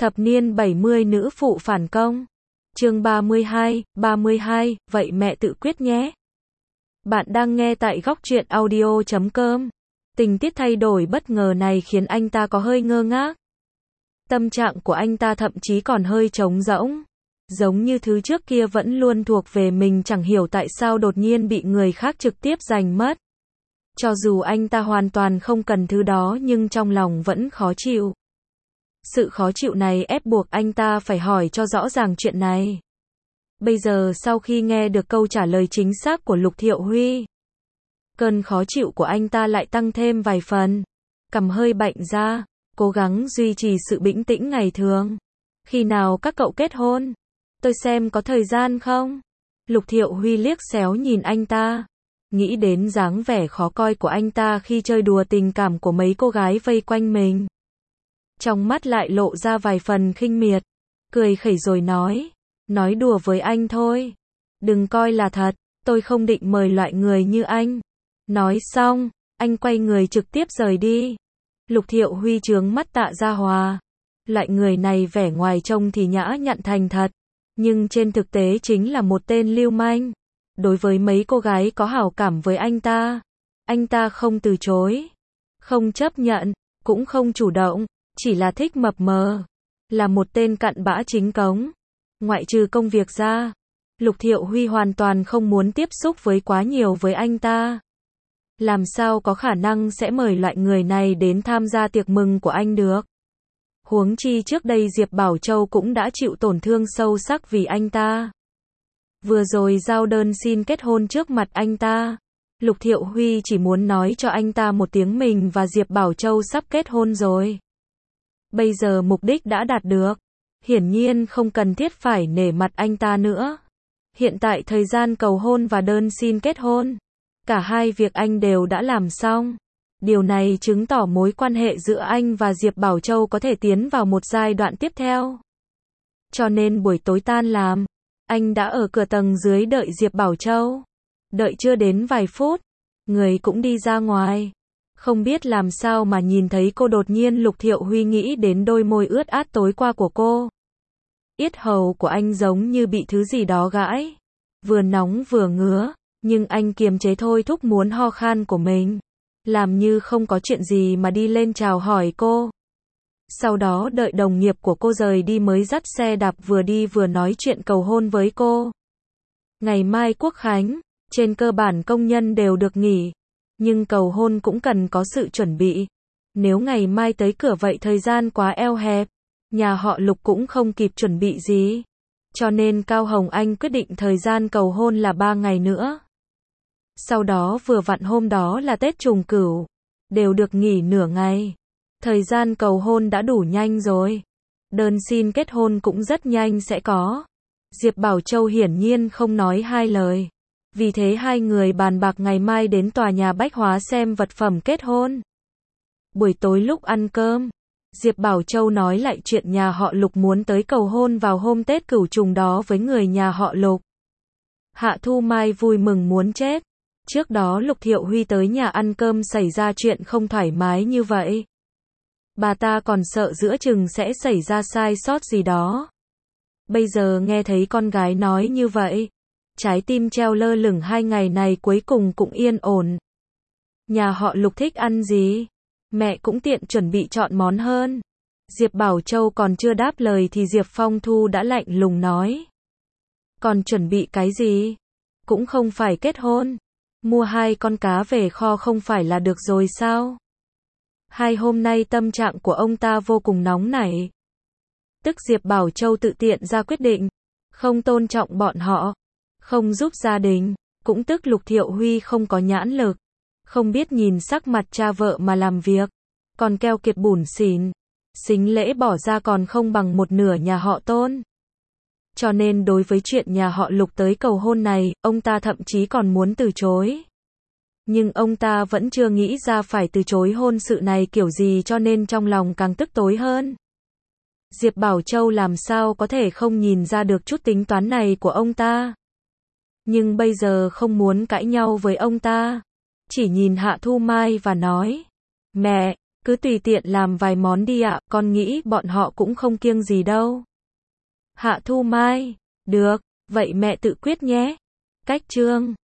Thập niên 70 nữ phụ phản công. Chương 32, vậy mẹ tự quyết nhé. Bạn đang nghe tại góc truyện audio.com. Tình tiết thay đổi bất ngờ này khiến anh ta có hơi ngơ ngác. Tâm trạng của anh ta thậm chí còn hơi trống rỗng. Giống như thứ trước kia vẫn luôn thuộc về mình, chẳng hiểu tại sao đột nhiên bị người khác trực tiếp giành mất. Cho dù anh ta hoàn toàn không cần thứ đó nhưng trong lòng vẫn khó chịu. Sự khó chịu này ép buộc anh ta phải hỏi cho rõ ràng chuyện này. Bây giờ sau khi nghe được câu trả lời chính xác của Lục Thiệu Huy, cơn khó chịu của anh ta lại tăng thêm vài phần. Cằm hơi bệnh ra, cố gắng duy trì sự bình tĩnh ngày thường. Khi nào các cậu kết hôn? Tôi xem có thời gian không? Lục Thiệu Huy liếc xéo nhìn anh ta. Nghĩ đến dáng vẻ khó coi của anh ta khi chơi đùa tình cảm của mấy cô gái vây quanh mình. Trong mắt lại lộ ra vài phần khinh miệt. Cười khẩy rồi nói đùa với anh thôi. Đừng coi là thật, tôi không định mời loại người như anh. Nói xong, anh quay người trực tiếp rời đi. Lục Thiệu Huy trướng mắt Tạ Gia Hòa. Loại người này vẻ ngoài trông thì nhã nhặn thành thật, nhưng trên thực tế chính là một tên lưu manh. Đối với mấy cô gái có hảo cảm với anh ta không từ chối, không chấp nhận, cũng không chủ động, chỉ là thích mập mờ. Là một tên cặn bã chính cống. Ngoại trừ công việc ra, Lục Thiệu Huy hoàn toàn không muốn tiếp xúc với quá nhiều với anh ta. Làm sao có khả năng sẽ mời loại người này đến tham gia tiệc mừng của anh được. Huống chi trước đây Diệp Bảo Châu cũng đã chịu tổn thương sâu sắc vì anh ta. Vừa rồi giao đơn xin kết hôn trước mặt anh ta, Lục Thiệu Huy chỉ muốn nói cho anh ta một tiếng mình và Diệp Bảo Châu sắp kết hôn rồi. Bây giờ mục đích đã đạt được, hiển nhiên không cần thiết phải nể mặt anh ta nữa. Hiện tại thời gian cầu hôn và đơn xin kết hôn, cả hai việc anh đều đã làm xong. Điều này chứng tỏ mối quan hệ giữa anh và Diệp Bảo Châu có thể tiến vào một giai đoạn tiếp theo. Cho nên buổi tối tan làm, anh đã ở cửa tầng dưới đợi Diệp Bảo Châu. Đợi chưa đến vài phút, người cũng đi ra ngoài. Không biết làm sao mà nhìn thấy cô, đột nhiên Lục Thiệu Huy nghĩ đến đôi môi ướt át tối qua của cô. Yết hầu của anh giống như bị thứ gì đó gãi. Vừa nóng vừa ngứa, nhưng anh kiềm chế thôi thúc muốn ho khan của mình. Làm như không có chuyện gì mà đi lên chào hỏi cô. Sau đó đợi đồng nghiệp của cô rời đi mới dắt xe đạp vừa đi vừa nói chuyện cầu hôn với cô. Ngày mai Quốc khánh, trên cơ bản công nhân đều được nghỉ. Nhưng cầu hôn cũng cần có sự chuẩn bị. Nếu ngày mai tới cửa vậy thời gian quá eo hẹp, nhà họ Lục cũng không kịp chuẩn bị gì. Cho nên Cao Hồng Anh quyết định thời gian cầu hôn là 3 ngày nữa. Sau đó vừa vặn hôm đó là Tết Trùng Cửu, đều được nghỉ nửa ngày. Thời gian cầu hôn đã đủ nhanh rồi. Đơn xin kết hôn cũng rất nhanh sẽ có. Diệp Bảo Châu hiển nhiên không nói hai lời. Vì thế hai người bàn bạc ngày mai đến tòa nhà bách hóa xem vật phẩm kết hôn. Buổi tối lúc ăn cơm, Diệp Bảo Châu nói lại chuyện nhà họ Lục muốn tới cầu hôn vào hôm Tết Cửu Trùng đó với người nhà họ Lục. Hạ Thu Mai vui mừng muốn chết. Trước đó Lục Thiệu Huy tới nhà ăn cơm xảy ra chuyện không thoải mái như vậy. Bà ta còn sợ giữa chừng sẽ xảy ra sai sót gì đó. Bây giờ nghe thấy con gái nói như vậy, trái tim treo lơ lửng 2 ngày này cuối cùng cũng yên ổn. Nhà họ Lục thích ăn gì? Mẹ cũng tiện chuẩn bị chọn món hơn. Diệp Bảo Châu còn chưa đáp lời thì Diệp Phong Thu đã lạnh lùng nói. Còn chuẩn bị cái gì? Cũng không phải kết hôn. Mua 2 con cá về kho không phải là được rồi sao? Hai hôm nay tâm trạng của ông ta vô cùng nóng nảy. Tức Diệp Bảo Châu tự tiện ra quyết định, không tôn trọng bọn họ, không giúp gia đình, cũng tức Lục Thiệu Huy không có nhãn lực, không biết nhìn sắc mặt cha vợ mà làm việc, còn keo kiệt bủn xỉn, sính lễ bỏ ra còn không bằng một nửa nhà họ Tôn. Cho nên đối với chuyện nhà họ Lục tới cầu hôn này, ông ta thậm chí còn muốn từ chối. Nhưng ông ta vẫn chưa nghĩ ra phải từ chối hôn sự này kiểu gì, cho nên trong lòng càng tức tối hơn. Diệp Bảo Châu làm sao có thể không nhìn ra được chút tính toán này của ông ta. Nhưng bây giờ không muốn cãi nhau với ông ta. Chỉ nhìn Hạ Thu Mai và nói, mẹ, Cứ tùy tiện làm vài món đi ạ, con nghĩ bọn họ cũng không kiêng gì đâu. Hạ Thu Mai, được, vậy mẹ tự quyết nhé. Cách chương